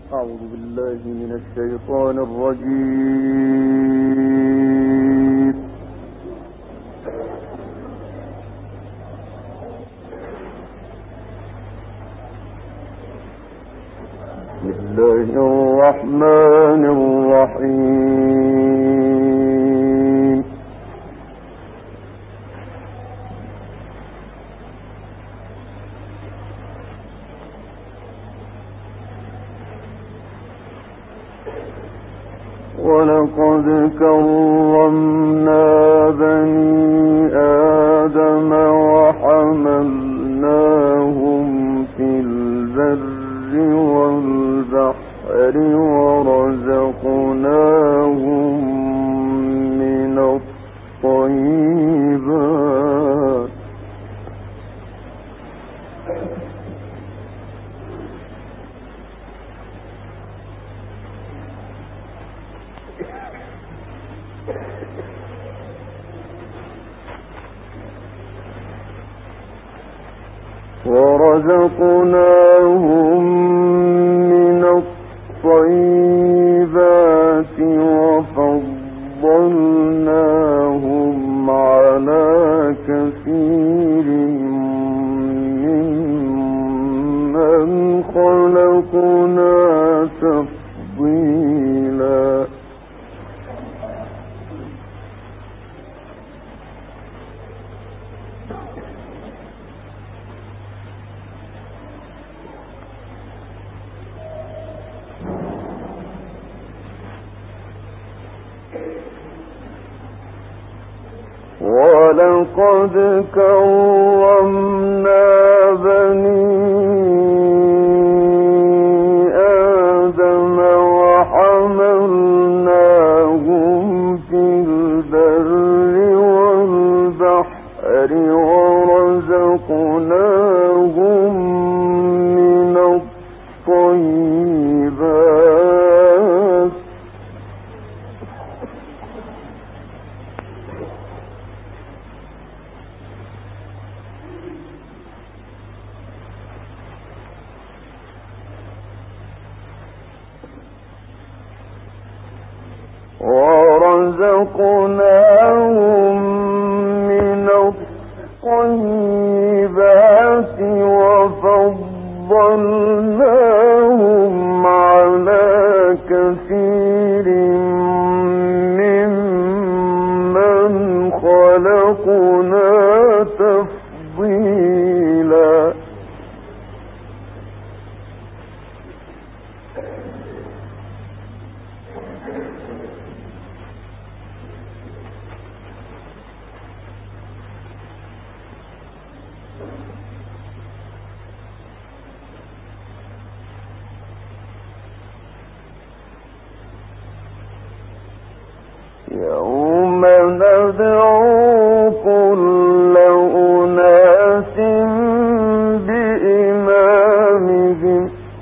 أعوذ بالله من الشيطان الرجيم. بسم الله الرحمن الرحيم. ولقد كرمنا بني آدم وحملناهم في البر والبحر ورزقناهم من الطيبات وفضلناهم على كثير ممن خلقنا تفضيلا. ولقد كرمنا بني آدم وحملناهم في البر والبحر ورزقناهم من الطيبات وفضلناهم على كثير ممن خلقنا تفضيلا. يوم ندعو كل أناس بإمامهم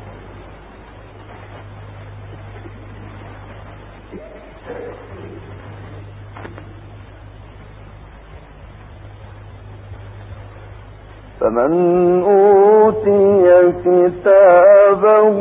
فمن أوتي كتابه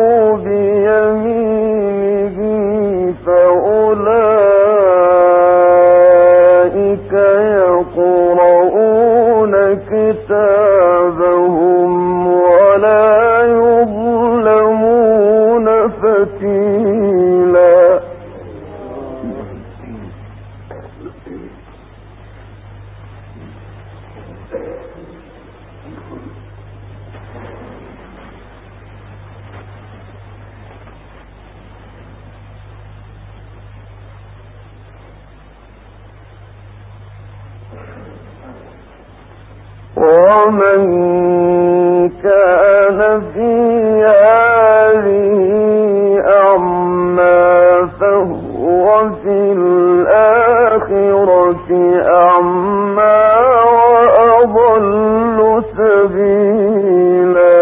بيمينه فأولئك يقرؤون كتابهم ولا يظلمون فتيلا. ومن كان في هذه أعمى فهو في الآخرة أعمى وأضل سبيلا.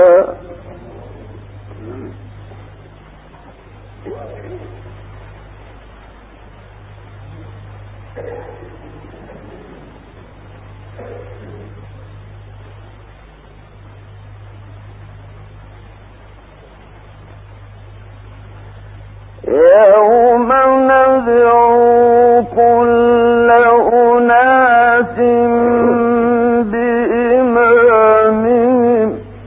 يوم ندعو كل أناس بإمامهم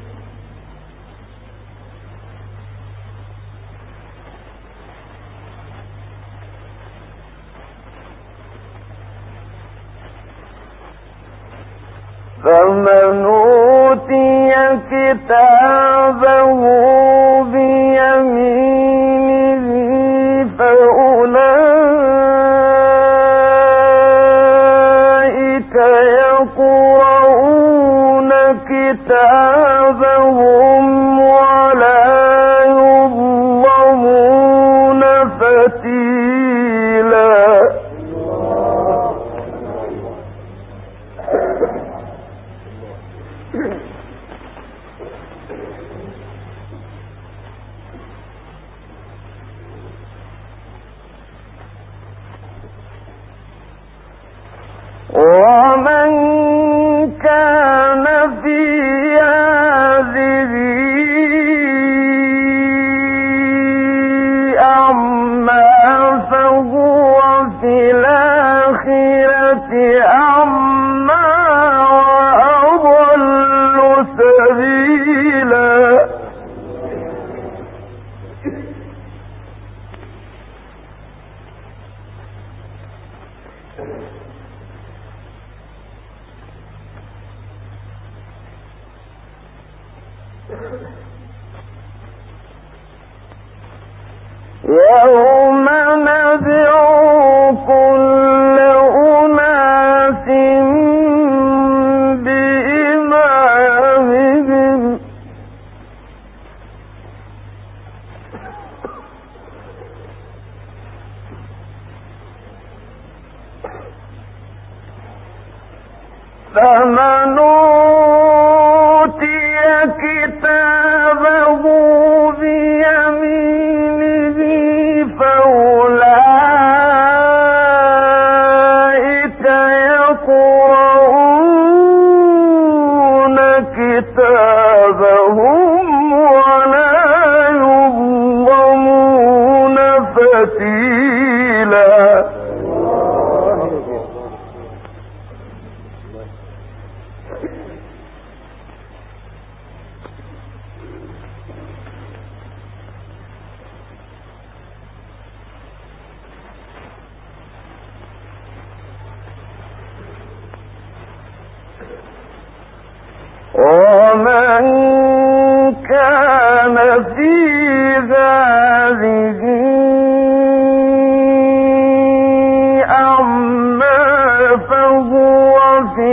فمن أوتي كتابه بيمينه فأولئك يقرؤون كتابهم ولا يظلمون فتيلا ومن كان في هذه أعمى فهو في الآخرة أعمى وأضل سبيلا يوم ندعو كل أناس بإمامهم فمن أوتي كتابه بيمينه فأولئك يقرؤون كتابهم ولا يظلمون فتيلا ومن كان في هذه أعمى فهو في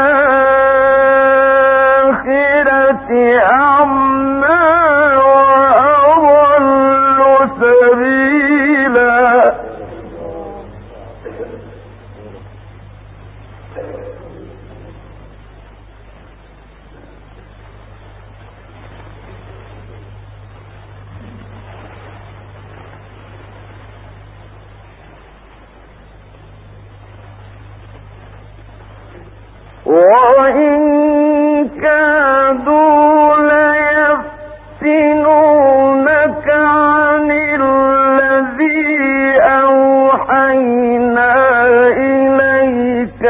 الآخرة أعمى وأضل سبيلا وإن كادوا ليفتنونك عن الذي أوحينا إليك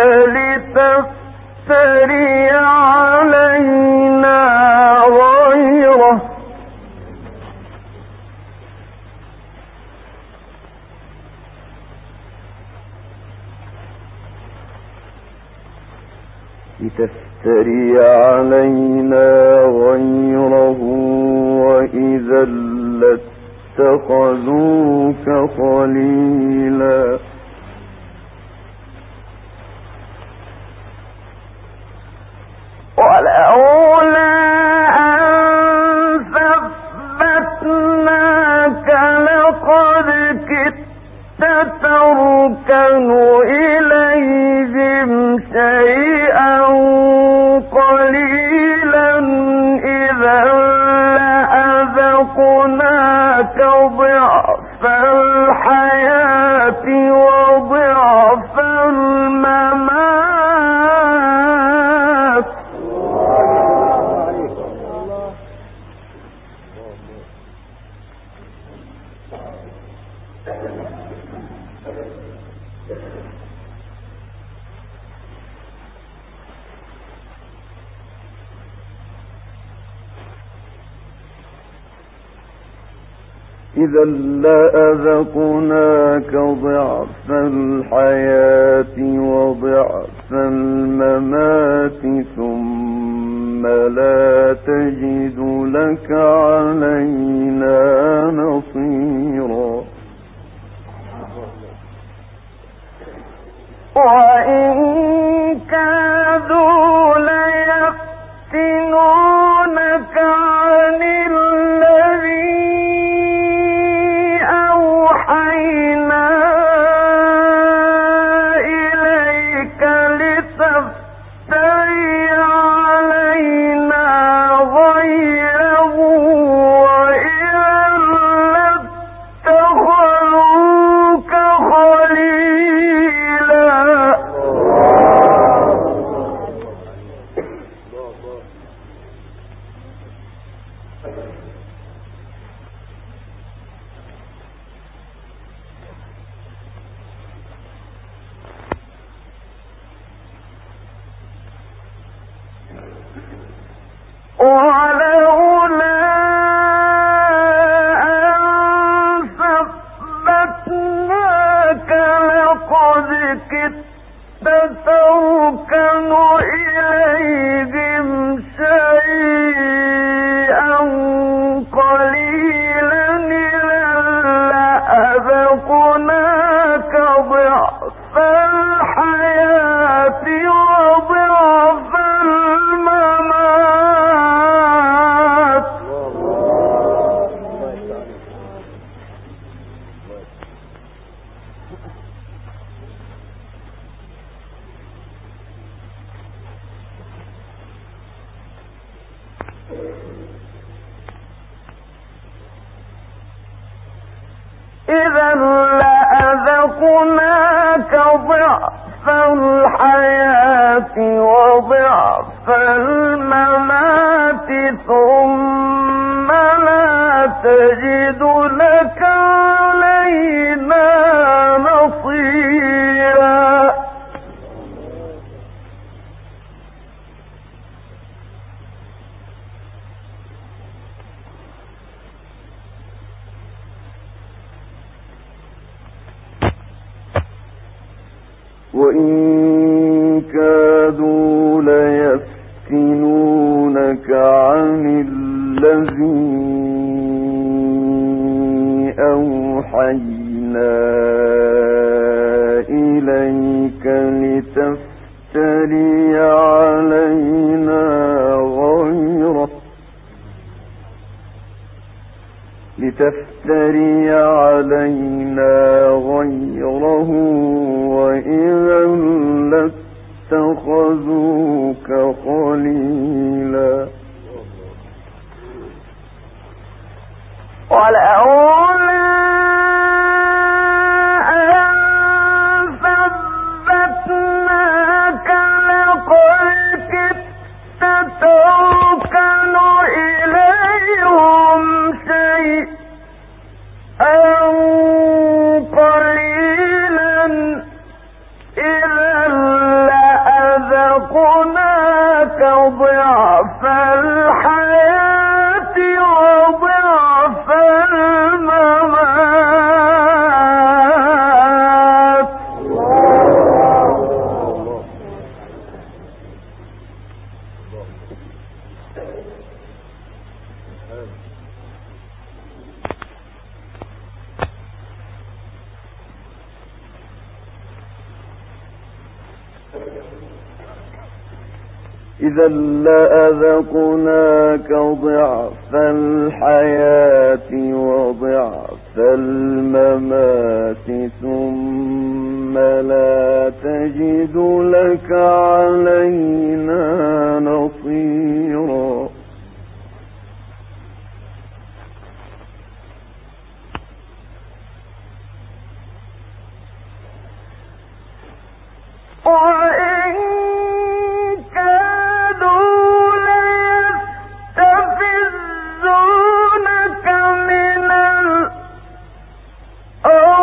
لتفتري علينا غيره وإذا لاتخذوك خليلا ولولا أن ثبتناك لقد كدت تركن إليهم شيئا قليلا إذا لأذقناك ضعف الحياة وضعف الممات إذا لأذقناك ضعف الحياة وضعف الممات ثم لا تجد لك علينا نصيرا وإن كادوا ليفتنونك عن تتركن إليهم شيئا قليلا لأذقناك ضعف الحياة وضعف الممات إذا لأذقناك ضعف الحياة وضعف الممات ثم لا تجد لك علينا نصيرا وإن كادوا ليفتنونك عن الذي أوحينا إليك لتفتري علينا غيره وإذا لاتخذوك خليلا ولولا أن ثبتناك لقد كدت تركن إليهم شيئا قليلا إذا لأذقناك ضعف الحياة وضعف الممات إذا لأذقناك ضعف الحياة وضعف الممات ثم لا تجد لك علينا نصيرا وإن كادوا ليستفزونك من الأرض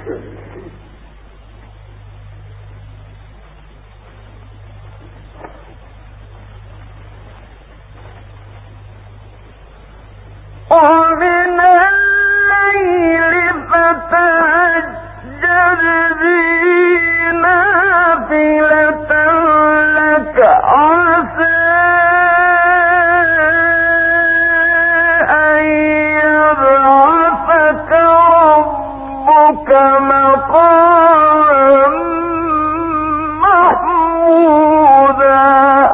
ومن الليل فتهجد به نافلة لك عسى أن يبعثك ربك مقاما محمودا.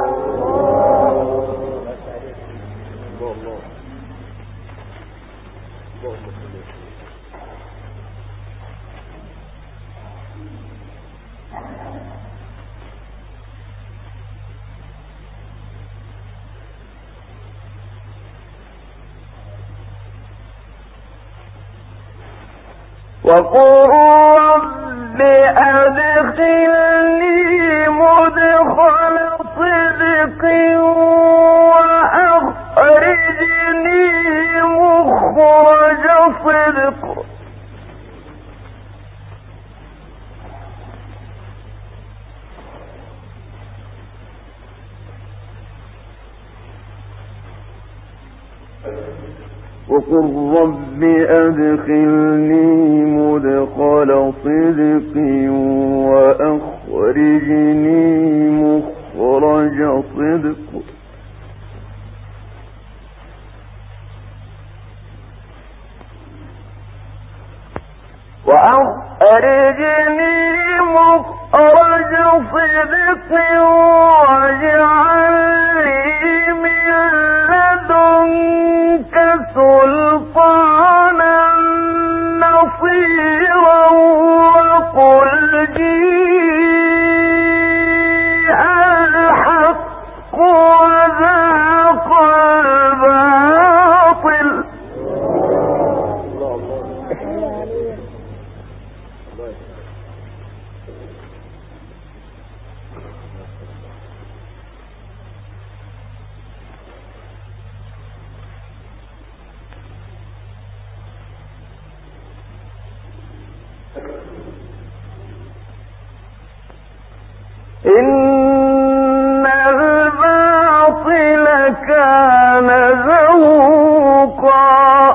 وقل رب أدخلني مدخل صدق وأخرجني مخرج صدق. وقل رب أدخلني مدخل صدق وأخرجني مخرج صدق. وأخرجني مخرج صدق واجعل لي من لدنك سلطانا نصيرا. وقل جيء الحق وذاق الباطل. إن الباطل كان زهوقا.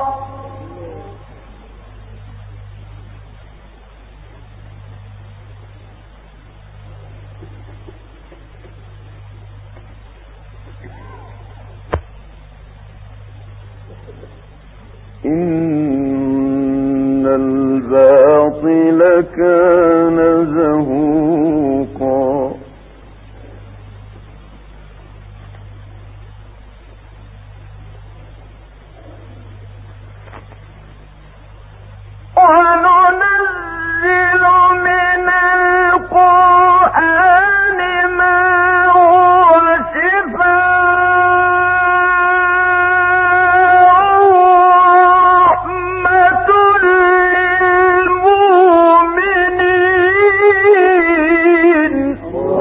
إن الباطل كان زهوقا. وننزل من القرآن ما هو شفاء ورحمة للمؤمنين.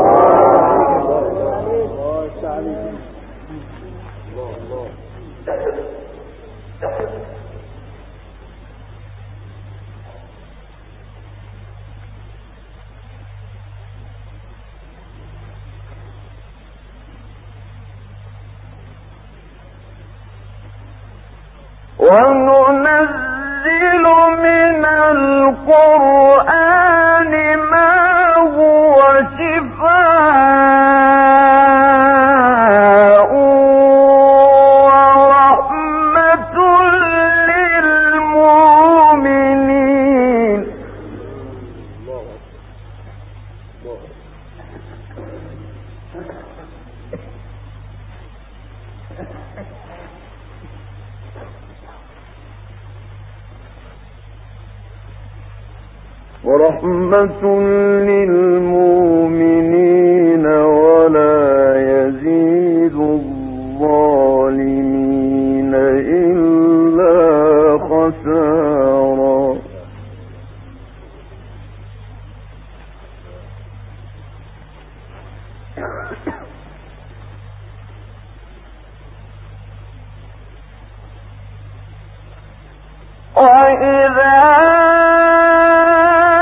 وننزل من القرآن ما هو شفاء ورحمة للمؤمنين. ورحمة للمؤمنين ولا يزيد الظالمين إلا خسارا. وإذا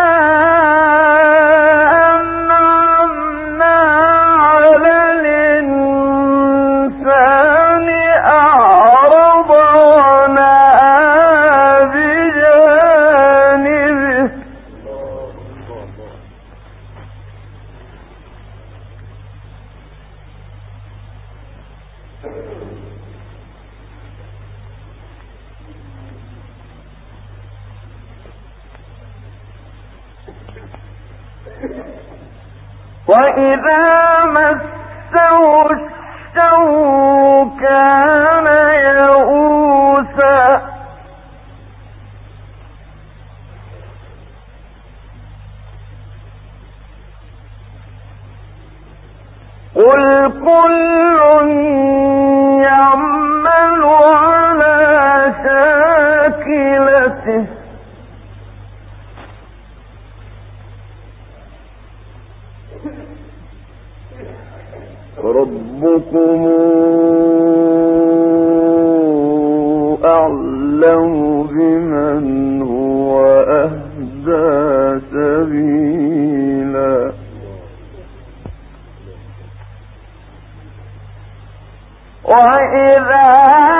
وإذا مسه الشر كان يئوسا قل كل يعمل على شاكلته ربكم أعلم بمن هو أهدى سبيلا وإذا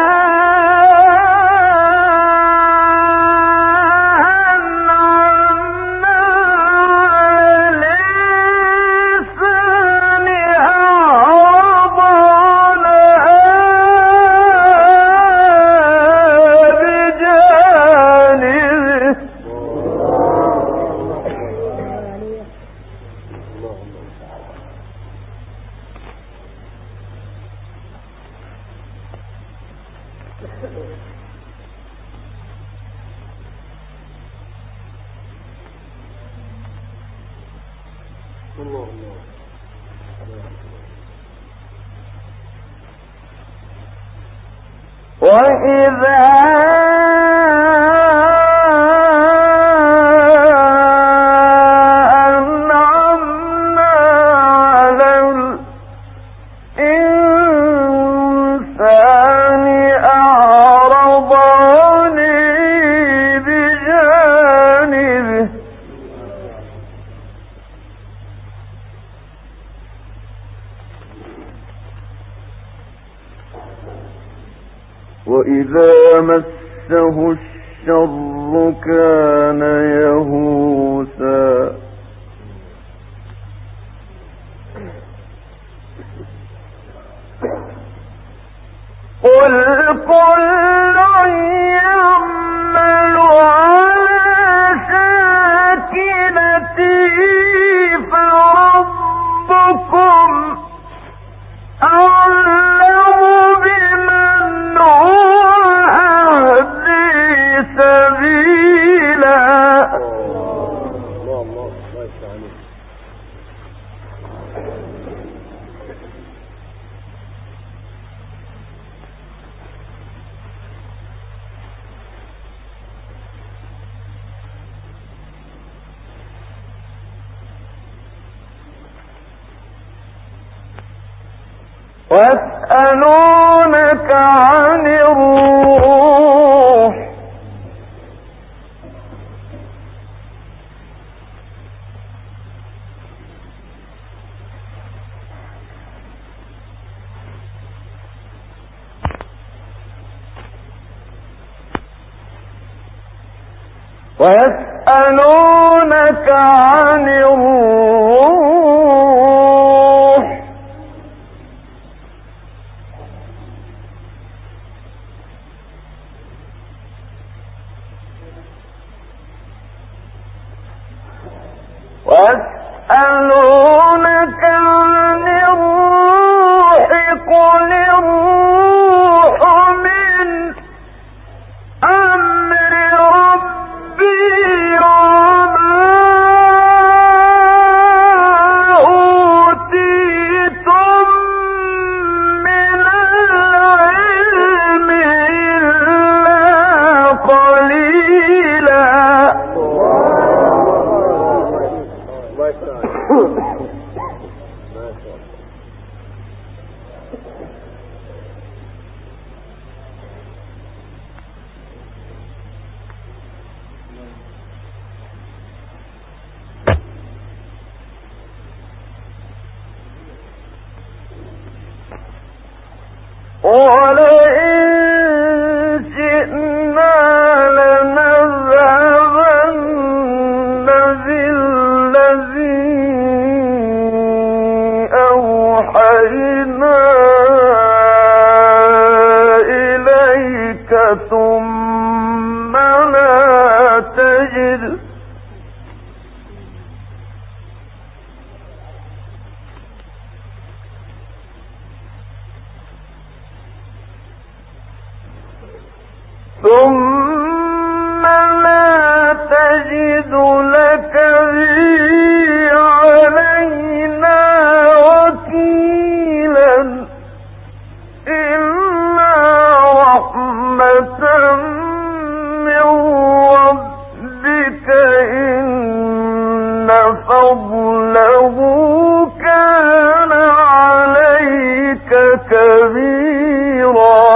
وإذا أنعمنا على الإنسان أعرض بجانبه وإذا مسه الشر كان يئوسا قل كل يعمل على شاكلته فربكم أعلم بمن هو أهدى سبيلا ويسألونك عن الروح ويسألونك عن الروح ويسألونك عن الروح قل الروح من أمر ربي وما أوتيتم من العلم إلا قليلا ولئن شئنا لنذهبن بالذي أوحينا ثم لا تجد لك به علينا وكيلا إلا رحمة من ربك إن فضله كان عليك كبيرا.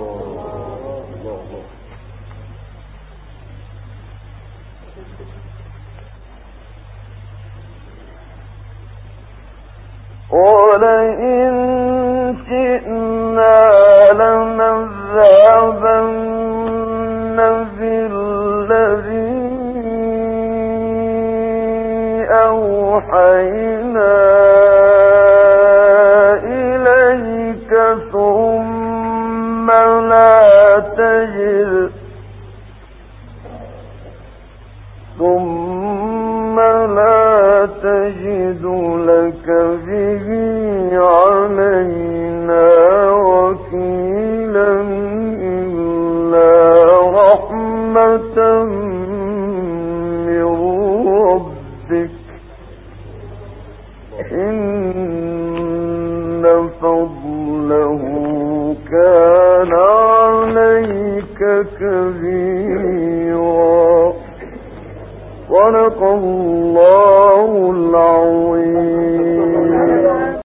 ولئن شئنا لنذهبن بالذي أوحينا إليك ثم لا تجد لك به علينا وكيلا إلا رحمة من ربك إن فضله كان عليك كبيرا. صدق الله العظيم.